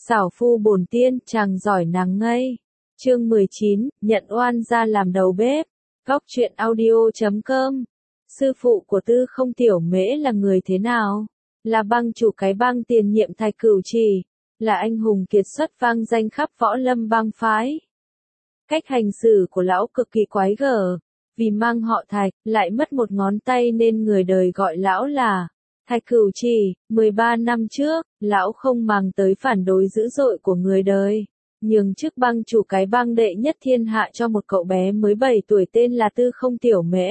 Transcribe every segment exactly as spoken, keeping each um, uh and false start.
Xảo phu bổn tiên, chàng giỏi nàng ngây. Chương mười chín, nhận oan ra làm đầu bếp. Góc truyện audio chấm com. Sư phụ của Tư Không Tiểu Mễ là người thế nào? Là bang chủ cái bang tiền nhiệm Thạch Cửu Trì, là anh hùng kiệt xuất vang danh khắp võ lâm bang phái. Cách hành xử của lão cực kỳ quái gở, vì mang họ Thạch, lại mất một ngón tay nên người đời gọi lão là Thạch Cửu Trì. mười ba năm trước, lão không màng tới phản đối dữ dội của người đời, nhường chức bang chủ cái bang đệ nhất thiên hạ cho một cậu bé mới bảy tuổi tên là Tư Không Tiểu Mễ.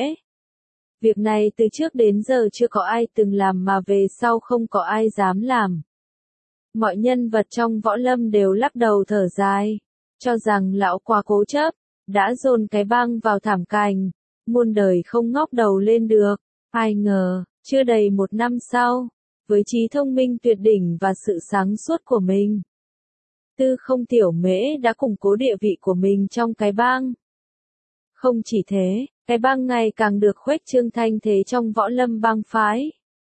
Việc này từ trước đến giờ chưa có ai từng làm mà về sau không có ai dám làm. Mọi nhân vật trong võ lâm đều lắc đầu thở dài, cho rằng lão quá cố chấp, đã dồn cái bang vào thảm cành, muôn đời không ngóc đầu lên được. Ai ngờ, chưa đầy một năm sau, với trí thông minh tuyệt đỉnh và sự sáng suốt của mình, Tư Không Tiểu Mễ đã củng cố địa vị của mình trong cái bang. Không chỉ thế, cái bang ngày càng được khuếch trương thanh thế trong võ lâm bang phái.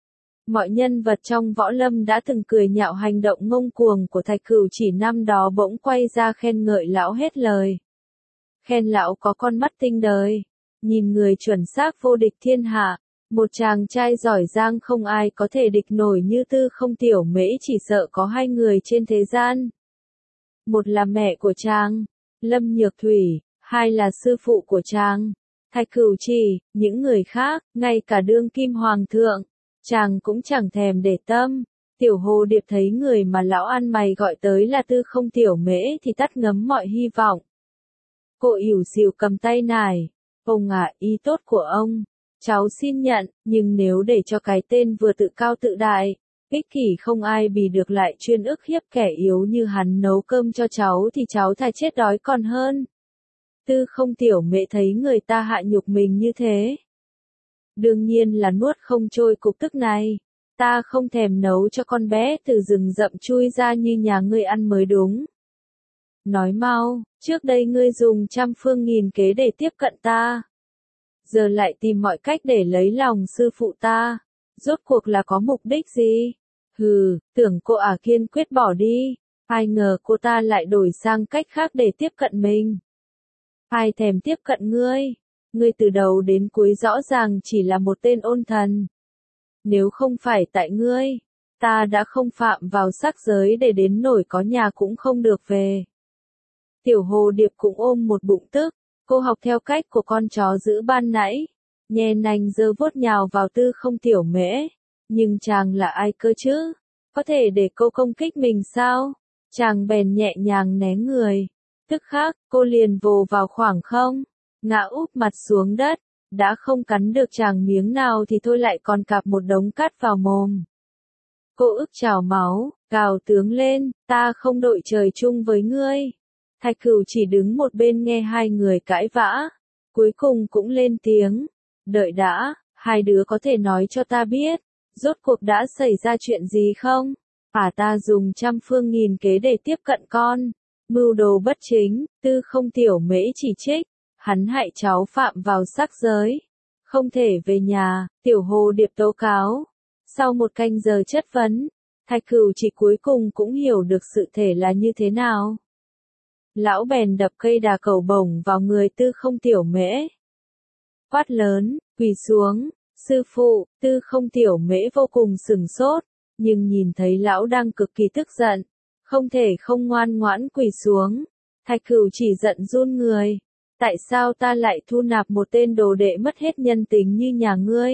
Mọi nhân vật trong võ lâm đã từng cười nhạo hành động ngông cuồng của Thạch Cửu Chỉ năm đó bỗng quay ra khen ngợi lão hết lời. Khen lão có con mắt tinh đời, nhìn người chuẩn xác vô địch thiên hạ, một chàng trai giỏi giang không ai có thể địch nổi như Tư Không Tiểu Mễ, chỉ sợ có hai người trên thế gian. Một là mẹ của chàng, Lâm Nhược Thủy, hai là sư phụ của chàng, Thạch Cửu Trì. Những người khác, ngay cả đương kim hoàng thượng, chàng cũng chẳng thèm để tâm. Tiểu Hồ Điệp thấy người mà lão ăn mày gọi tới là Tư Không Tiểu Mễ thì tắt ngấm mọi hy vọng. Cô ỉu xìu cầm tay nài, ông ạ, ý tốt của ông, cháu xin nhận, nhưng nếu để cho cái tên vừa tự cao tự đại, ích kỷ không ai bì được lại chuyên ức hiếp kẻ yếu như hắn nấu cơm cho cháu thì cháu thà chết đói còn hơn. Tư Không Tiểu Mễ thấy người ta hạ nhục mình như thế, đương nhiên là nuốt không trôi cục tức này. Ta không thèm nấu cho con bé từ rừng rậm chui ra như nhà ngươi ăn mới đúng. Nói mau, trước đây ngươi dùng trăm phương nghìn kế để tiếp cận ta, giờ lại tìm mọi cách để lấy lòng sư phụ ta, rốt cuộc là có mục đích gì? Hừ, tưởng cô à kiên quyết bỏ đi, ai ngờ cô ta lại đổi sang cách khác để tiếp cận mình. Ai thèm tiếp cận ngươi? Ngươi từ đầu đến cuối rõ ràng chỉ là một tên ôn thần. Nếu không phải tại ngươi, ta đã không phạm vào sắc giới để đến nổi có nhà cũng không được về. Tiểu Hồ Điệp cũng ôm một bụng tức, cô học theo cách của con chó giữ ban nãy, nhe nanh giơ vuốt nhào vào Tư Không Tiểu Mễ. Nhưng chàng là ai cơ chứ? Có thể để cô công kích mình sao? Chàng bèn nhẹ nhàng né người. Tức khắc, cô liền vồ vào khoảng không, ngã úp mặt xuống đất, đã không cắn được chàng miếng nào thì thôi lại còn cạp một đống cát vào mồm. Cô ức trào máu, gào tướng lên, ta không đội trời chung với ngươi. Thạch Cửu chỉ đứng một bên nghe hai người cãi vã, cuối cùng cũng lên tiếng, đợi đã, hai đứa có thể nói cho ta biết, rốt cuộc đã xảy ra chuyện gì không? À, ta dùng trăm phương nghìn kế để tiếp cận con, mưu đồ bất chính. Tư Không Tiểu Mễ chỉ trích, hắn hại cháu phạm vào sắc giới, không thể về nhà. Tiểu Hồ Điệp tố cáo. Sau một canh giờ chất vấn, Thạch Cửu chỉ cuối cùng cũng hiểu được sự thể là như thế nào. Lão bèn đập cây đà cầu bổng vào người Tư Không Tiểu Mễ, quát lớn, quỳ xuống. Sư phụ. Tư Không Tiểu Mễ vô cùng sửng sốt, nhưng nhìn thấy lão đang cực kỳ tức giận, không thể không ngoan ngoãn quỳ xuống. Thạch Cửu chỉ giận run người, tại sao ta lại thu nạp một tên đồ đệ mất hết nhân tính như nhà ngươi?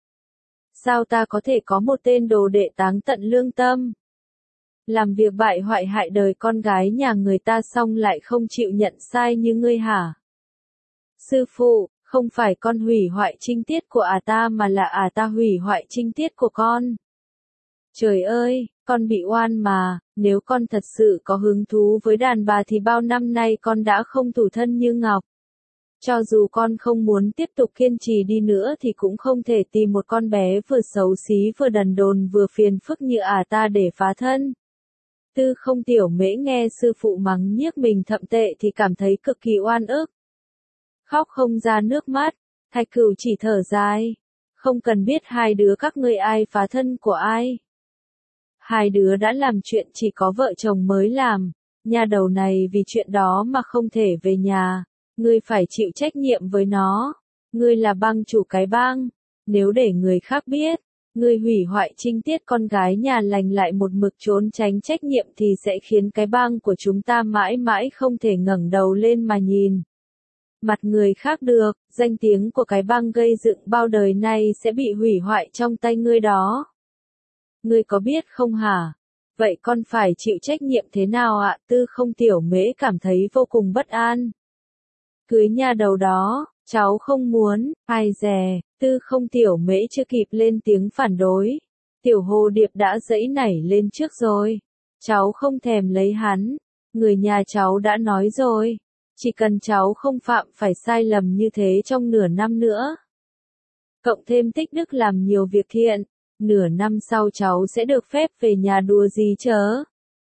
Sao ta có thể có một tên đồ đệ táng tận lương tâm, làm việc bại hoại hại đời con gái nhà người ta xong lại không chịu nhận sai như ngươi hả? Sư phụ, không phải con hủy hoại trinh tiết của à ta mà là à ta hủy hoại trinh tiết của con. Trời ơi, con bị oan mà, nếu con thật sự có hứng thú với đàn bà thì bao năm nay con đã không thủ thân như ngọc. Cho dù con không muốn tiếp tục kiên trì đi nữa thì cũng không thể tìm một con bé vừa xấu xí vừa đần độn vừa phiền phức như à ta để phá thân. Tư Không Tiểu Mễ nghe sư phụ mắng nhiếc mình thậm tệ thì cảm thấy cực kỳ oan ức, khóc không ra nước mắt. Thạch Cửu chỉ thở dài, không cần biết hai đứa các ngươi ai phá thân của ai. Hai đứa đã làm chuyện chỉ có vợ chồng mới làm, nhà đầu này vì chuyện đó mà không thể về nhà, ngươi phải chịu trách nhiệm với nó, ngươi là bang chủ cái bang, nếu để người khác biết, ngươi hủy hoại trinh tiết con gái nhà lành lại một mực trốn tránh trách nhiệm thì sẽ khiến cái bang của chúng ta mãi mãi không thể ngẩng đầu lên mà nhìn mặt người khác được, danh tiếng của cái bang gây dựng bao đời nay sẽ bị hủy hoại trong tay ngươi đó. Ngươi có biết không hả? Vậy con phải chịu trách nhiệm thế nào ạ? Tư Không Tiểu Mễ cảm thấy vô cùng bất an. Cưới nhà đầu đó, cháu không muốn, ai dè, Tư Không Tiểu Mễ chưa kịp lên tiếng phản đối. Tiểu Hồ Điệp đã giãy nảy lên trước rồi. Cháu không thèm lấy hắn, người nhà cháu đã nói rồi. Chỉ cần cháu không phạm phải sai lầm như thế trong nửa năm nữa. Cộng thêm tích đức làm nhiều việc thiện, nửa năm sau cháu sẽ được phép về nhà đùa gì chớ.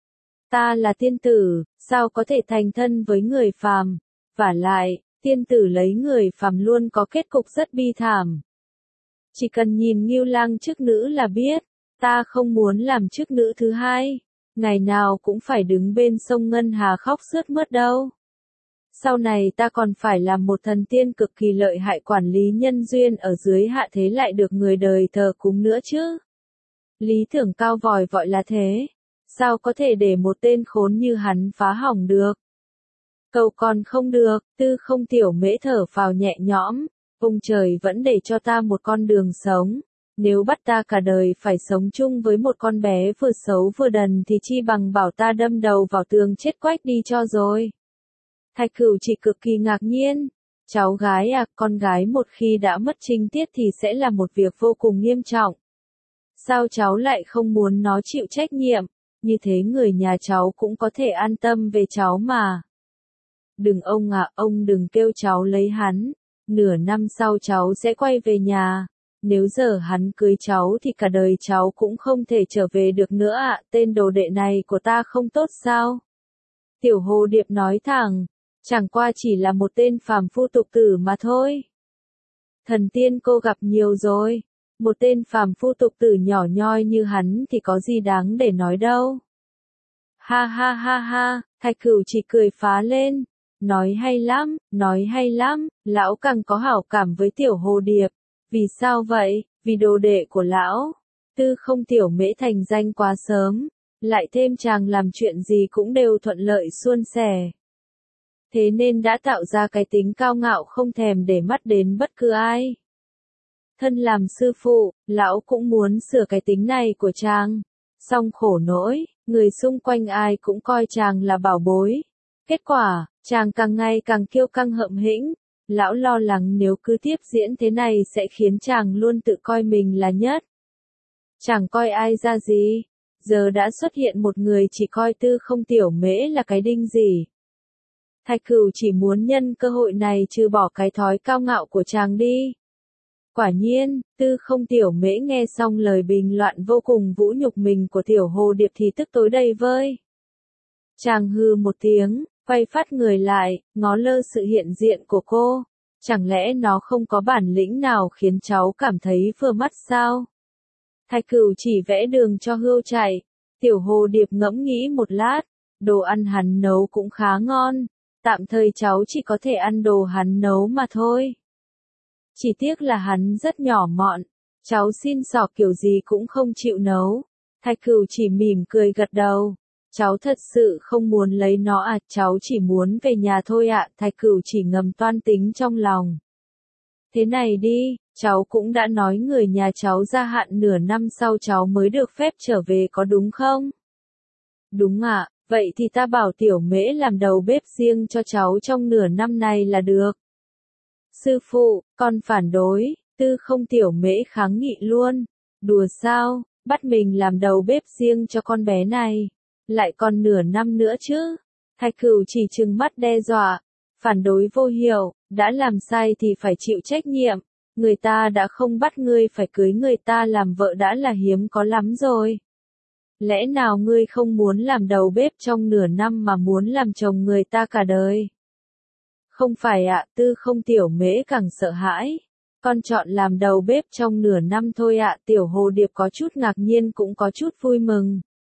Ta là tiên tử, sao có thể thành thân với người phàm, vả lại, tiên tử lấy người phàm luôn có kết cục rất bi thảm. Chỉ cần nhìn Ngưu Lang chức nữ là biết, ta không muốn làm chức nữ thứ hai, ngày nào cũng phải đứng bên sông Ngân Hà khóc sướt mướt đâu. Sau này ta còn phải làm một thần tiên cực kỳ lợi hại quản lý nhân duyên ở dưới hạ thế lại được người đời thờ cúng nữa chứ. Lý tưởng cao vòi vọi là thế, sao có thể để một tên khốn như hắn phá hỏng được. Cầu còn không được, Tư Không Tiểu Mễ thở phào nhẹ nhõm, ông trời vẫn để cho ta một con đường sống. Nếu bắt ta cả đời phải sống chung với một con bé vừa xấu vừa đần thì chi bằng bảo ta đâm đầu vào tường chết quách đi cho rồi. Thạch Cửu chỉ cực kỳ ngạc nhiên. Cháu gái à, con gái một khi đã mất trinh tiết thì sẽ là một việc vô cùng nghiêm trọng. Sao cháu lại không muốn nó chịu trách nhiệm, như thế người nhà cháu cũng có thể an tâm về cháu mà. Đừng ông à, ông đừng kêu cháu lấy hắn, nửa năm sau cháu sẽ quay về nhà. Nếu giờ hắn cưới cháu thì cả đời cháu cũng không thể trở về được nữa ạ, à, tên đồ đệ này của ta không tốt sao? Tiểu Hồ Điệp nói thẳng. Chẳng qua chỉ là một tên phàm phu tục tử mà thôi. Thần tiên cô gặp nhiều rồi, một tên phàm phu tục tử nhỏ nhoi như hắn thì có gì đáng để nói đâu. Ha ha ha ha, Thạch Cửu chỉ cười phá lên, nói hay lắm, nói hay lắm, lão càng có hảo cảm với Tiểu Hồ Điệp. Vì sao vậy? Vì đồ đệ của lão, Tư Không Tiểu Mễ thành danh quá sớm, lại thêm chàng làm chuyện gì cũng đều thuận lợi suôn sẻ. Thế nên đã tạo ra cái tính cao ngạo không thèm để mắt đến bất cứ ai. Thân làm sư phụ, lão cũng muốn sửa cái tính này của chàng. Song khổ nỗi, người xung quanh ai cũng coi chàng là bảo bối. Kết quả, chàng càng ngày càng kiêu căng hậm hĩnh. Lão lo lắng nếu cứ tiếp diễn thế này sẽ khiến chàng luôn tự coi mình là nhất. Chẳng coi ai ra gì. Giờ đã xuất hiện một người chỉ coi Tư Không Tiểu Mễ là cái đinh gì. Thạch Cửu chỉ muốn nhân cơ hội này trừ bỏ cái thói cao ngạo của chàng đi. Quả nhiên, Tư Không Tiểu Mễ nghe xong lời bình loạn vô cùng vũ nhục mình của Tiểu Hồ Điệp thì tức tối đầy vơi. Chàng hừ một tiếng, quay phát người lại, ngó lơ sự hiện diện của cô. Chẳng lẽ nó không có bản lĩnh nào khiến cháu cảm thấy vừa mắt sao? Thạch Cửu chỉ vẽ đường cho hươu chạy. Tiểu Hồ Điệp ngẫm nghĩ một lát, đồ ăn hắn nấu cũng khá ngon. Tạm thời cháu chỉ có thể ăn đồ hắn nấu mà thôi. Chỉ tiếc là hắn rất nhỏ mọn, cháu xin xỏ kiểu gì cũng không chịu nấu. Thạch Cửu chỉ mỉm cười gật đầu. Cháu thật sự không muốn lấy nó à, cháu chỉ muốn về nhà thôi ạ, à. Thạch Cửu chỉ ngầm toan tính trong lòng. Thế này đi, cháu cũng đã nói người nhà cháu gia hạn nửa năm sau cháu mới được phép trở về có đúng không? Đúng ạ. À. Vậy thì ta bảo Tiểu Mễ làm đầu bếp riêng cho cháu trong nửa năm này là được. Sư phụ, con phản đối, Tư Không Tiểu Mễ kháng nghị luôn. Đùa sao, bắt mình làm đầu bếp riêng cho con bé này. Lại còn nửa năm nữa chứ. Thạch Cửu chỉ trừng mắt đe dọa. Phản đối vô hiệu, đã làm sai thì phải chịu trách nhiệm. Người ta đã không bắt ngươi phải cưới người ta làm vợ đã là hiếm có lắm rồi. Lẽ nào ngươi không muốn làm đầu bếp trong nửa năm mà muốn làm chồng người ta cả đời? Không phải ạ, à, Tư Không Tiểu Mễ càng sợ hãi. Con chọn làm đầu bếp trong nửa năm thôi ạ, à, Tiểu Hồ Điệp có chút ngạc nhiên cũng có chút vui mừng.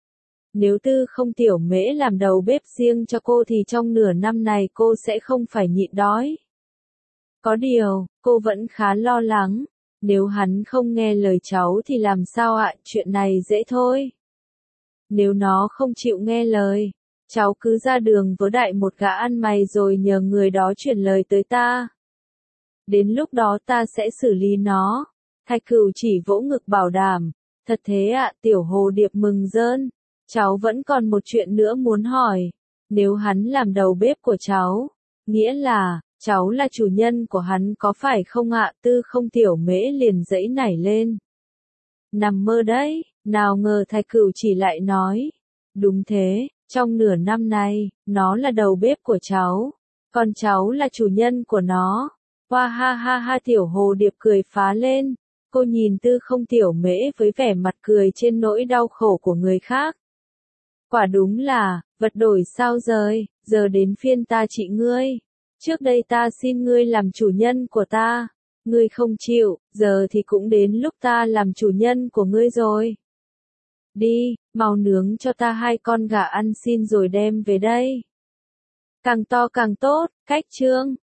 Nếu Tư Không Tiểu Mễ làm đầu bếp riêng cho cô thì trong nửa năm này cô sẽ không phải nhịn đói. Có điều, cô vẫn khá lo lắng. Nếu hắn không nghe lời cháu thì làm sao ạ, chuyện này dễ thôi. Nếu nó không chịu nghe lời, cháu cứ ra đường với đại một gã ăn mày rồi nhờ người đó chuyển lời tới ta. Đến lúc đó ta sẽ xử lý nó. Thạch Cửu chỉ vỗ ngực bảo đảm. Thật thế ạ, Tiểu Hồ Điệp mừng rơn. Cháu vẫn còn một chuyện nữa muốn hỏi. Nếu hắn làm đầu bếp của cháu, nghĩa là, cháu là chủ nhân của hắn có phải không ạ? Tư Không Tiểu Mễ liền giãy nảy lên. Nằm mơ đấy, nào ngờ Thạch Cửu chỉ lại nói. Đúng thế, trong nửa năm này, nó là đầu bếp của cháu, còn cháu là chủ nhân của nó. Hoa ha ha ha, Tiểu Hồ Điệp cười phá lên. Cô nhìn Tư Không Tiểu Mễ với vẻ mặt cười trên nỗi đau khổ của người khác. Quả đúng là, vật đổi sao rời, giờ đến phiên ta trị ngươi. Trước đây ta xin ngươi làm chủ nhân của ta. Ngươi không chịu, giờ thì cũng đến lúc ta làm chủ nhân của ngươi rồi. Đi, mau nướng cho ta hai con gà ăn xin rồi đem về đây. Càng to càng tốt, cách chương.